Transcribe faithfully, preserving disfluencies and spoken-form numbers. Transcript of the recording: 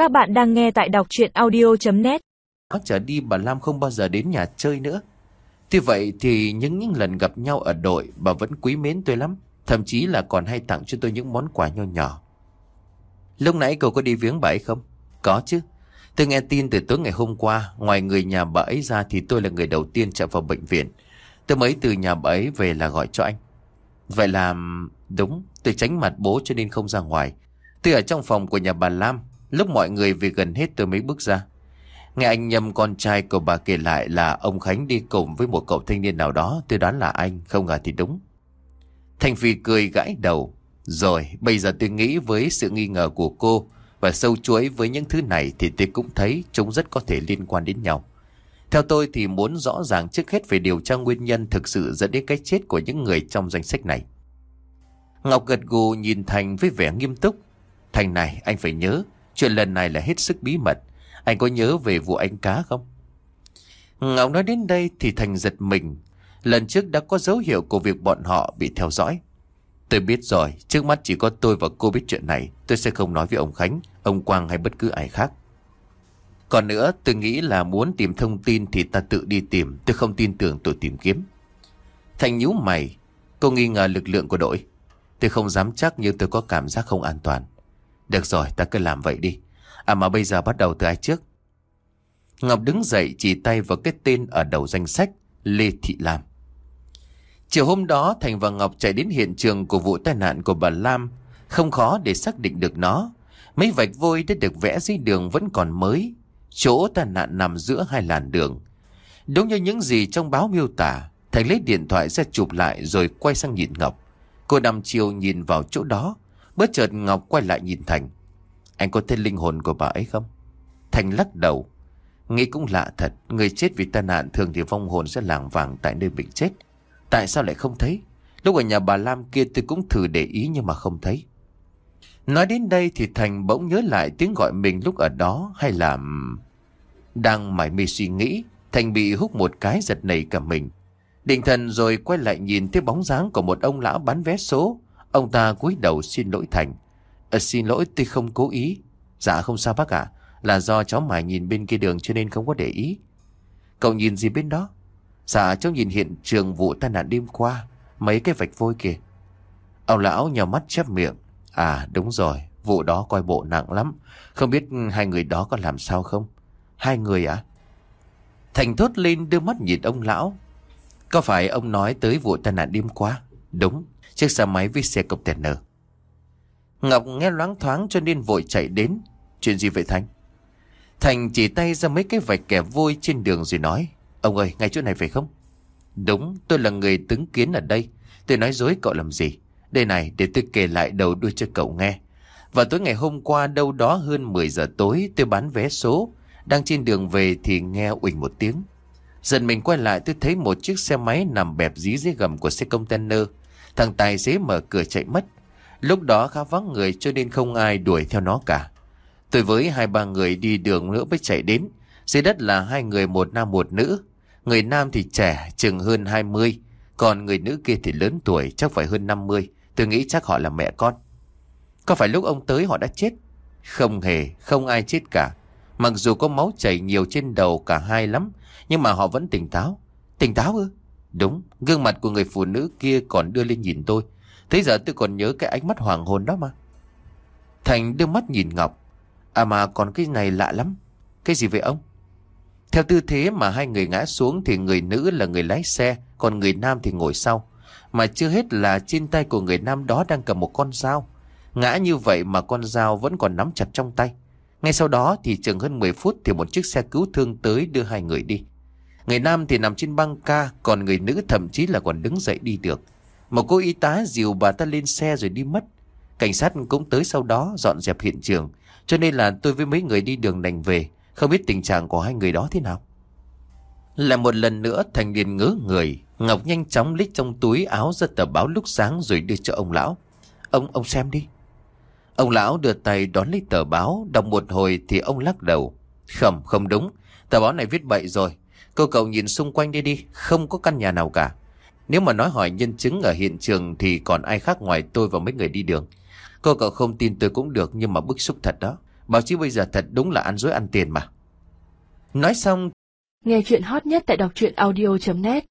Các bạn đang nghe tại đọc truyện audio chấm net. Trở đi bà Lam không bao giờ đến nhà chơi nữa. Tuy vậy thì những những lần gặp nhau ở đội, bà vẫn quý mến tôi lắm. Thậm chí là còn hay tặng cho tôi những món quà nho nhỏ. Lúc nãy cậu có đi viếng bà ấy không? Có chứ. Tôi nghe tin từ tối ngày hôm qua, ngoài người nhà bà ấy ra thì tôi là người đầu tiên chạy vào bệnh viện. Tôi mới từ nhà bà ấy về là gọi cho anh. Vậy là... Đúng, tôi tránh mặt bố cho nên không ra ngoài. Tôi ở trong phòng của nhà bà Lam. Lúc mọi người về gần hết tôi mới bước ra. Nghe anh Nhâm con trai của bà kể lại là ông Khánh đi cùng với một cậu thanh niên nào đó. Tôi đoán là anh, không ngờ thì đúng. Thành Phi cười gãi đầu. Rồi, bây giờ tôi nghĩ với sự nghi ngờ của cô và sâu chuỗi với những thứ này thì tôi cũng thấy chúng rất có thể liên quan đến nhau. Theo tôi thì muốn rõ ràng trước hết phải điều tra nguyên nhân thực sự dẫn đến cái chết của những người trong danh sách này. Ngọc gật gù nhìn Thành với vẻ nghiêm túc. Thành này, anh phải nhớ, chuyện lần này là hết sức bí mật. Anh có nhớ về vụ anh cá không? Ngọc nói đến đây thì Thành giật mình. Lần trước đã có dấu hiệu của việc bọn họ bị theo dõi. Tôi biết rồi, trước mắt chỉ có tôi và cô biết chuyện này. Tôi sẽ không nói với ông Khánh, ông Quang hay bất cứ ai khác. Còn nữa, tôi nghĩ là muốn tìm thông tin thì ta tự đi tìm. Tôi không tin tưởng tôi tìm kiếm. Thành nhíu mày. Cô nghi ngờ lực lượng của đội. Tôi không dám chắc nhưng tôi có cảm giác không an toàn. Được rồi, ta cứ làm vậy đi. À mà bây giờ bắt đầu từ ai trước? Ngọc đứng dậy chỉ tay vào cái tên ở đầu danh sách, Lê Thị Lam. Chiều hôm đó Thành và Ngọc chạy đến hiện trường của vụ tai nạn của bà Lam. Không khó để xác định được nó. Mấy vạch vôi đã được vẽ dưới đường vẫn còn mới. Chỗ tai nạn nằm giữa hai làn đường. Đúng như những gì trong báo miêu tả. Thành lấy điện thoại ra chụp lại rồi quay sang nhìn Ngọc. Cô nằm chiều nhìn vào chỗ đó. Bất chợt Ngọc quay lại nhìn Thành. Anh có thấy linh hồn của bà ấy không? Thành lắc đầu. Nghĩ cũng lạ thật. Người chết vì tai nạn thường thì vong hồn sẽ lảng vảng tại nơi mình chết. Tại sao lại không thấy? Lúc ở nhà bà Lam kia tôi cũng thử để ý nhưng mà không thấy. Nói đến đây thì Thành bỗng nhớ lại tiếng gọi mình lúc ở đó. Hay là... Đang mải mê suy nghĩ, Thành bị húc một cái giật nảy cả mình. Định thần rồi quay lại nhìn thấy bóng dáng của một ông lão bán vé số. Ông ta cúi đầu xin lỗi Thành. À, xin lỗi tôi không cố ý. Dạ không sao bác ạ. Là do cháu mải nhìn bên kia đường cho nên không có để ý. Cậu nhìn gì bên đó? Dạ cháu nhìn hiện trường vụ tai nạn đêm qua. Mấy cái vạch vôi kìa. Ông lão nhào mắt chép miệng. À đúng rồi, vụ đó coi bộ nặng lắm. Không biết hai người đó có làm sao không? Hai người ạ? À? Thành thốt lên đưa mắt nhìn ông lão. Có phải ông nói tới vụ tai nạn đêm qua? Đúng, chiếc xe máy với xe container. Ngọc nghe loáng thoáng cho nên vội chạy đến. Chuyện gì vậy Thành? Thành chỉ tay ra mấy cái vạch kẻ vôi trên đường rồi nói. Ông ơi, ngay chỗ này phải không? Đúng, tôi là người chứng kiến ở đây. Tôi nói dối cậu làm gì? Đây này, để tôi kể lại đầu đuôi cho cậu nghe. Vào tối ngày hôm qua đâu đó hơn mười giờ tối tôi bán vé số. Đang trên đường về thì nghe uỳnh một tiếng. Dần mình quay lại tôi thấy một chiếc xe máy nằm bẹp dí dưới gầm của xe container. Thằng tài xế mở cửa chạy mất. Lúc đó khá vắng người cho nên không ai đuổi theo nó cả. Tôi với hai ba người đi đường nữa mới chạy đến. Dưới đất là hai người, một nam một nữ. Người nam thì trẻ, chừng hơn hai mươi. Còn người nữ kia thì lớn tuổi, chắc phải hơn năm mươi. Tôi nghĩ chắc họ là mẹ con. Có phải lúc ông tới họ đã chết? Không hề, không ai chết cả. Mặc dù có máu chảy nhiều trên đầu cả hai lắm, nhưng mà họ vẫn tỉnh táo. Tỉnh táo ư? Đúng, gương mặt của người phụ nữ kia còn đưa lên nhìn tôi. Thế giờ tôi còn nhớ cái ánh mắt hoàng hôn đó mà. Thành đưa mắt nhìn Ngọc. À mà còn cái này lạ lắm. Cái gì vậy ông? Theo tư thế mà hai người ngã xuống thì người nữ là người lái xe, còn người nam thì ngồi sau. Mà chưa hết là trên tay của người nam đó đang cầm một con dao. Ngã như vậy mà con dao vẫn còn nắm chặt trong tay. Ngay sau đó thì chừng hơn mười phút thì một chiếc xe cứu thương tới đưa hai người đi. Người nam thì nằm trên băng ca, còn người nữ thậm chí là còn đứng dậy đi được. Một cô y tá dìu bà ta lên xe rồi đi mất. Cảnh sát cũng tới sau đó dọn dẹp hiện trường. Cho nên là tôi với mấy người đi đường đành về. Không biết tình trạng của hai người đó thế nào. Lại một lần nữa Thành liền ngớ người. Ngọc nhanh chóng lít trong túi áo ra tờ báo lúc sáng rồi đưa cho ông lão. Ông, ông xem đi. Ông lão đưa tay đón lấy tờ báo. Đọc một hồi thì ông lắc đầu. Không, không đúng. Tờ báo này viết bậy rồi. Cô cậu nhìn xung quanh đi đi. Không có căn nhà nào cả. Nếu mà nói hỏi nhân chứng ở hiện trường thì còn ai khác ngoài tôi và mấy người đi đường. Cô cậu không tin tôi cũng được, nhưng mà bức xúc thật đó. Bảo chứ bây giờ thật đúng là ăn dối ăn tiền mà. Nói xong. Nghe chuyện hot nhất tại đọc truyện audio chấm net.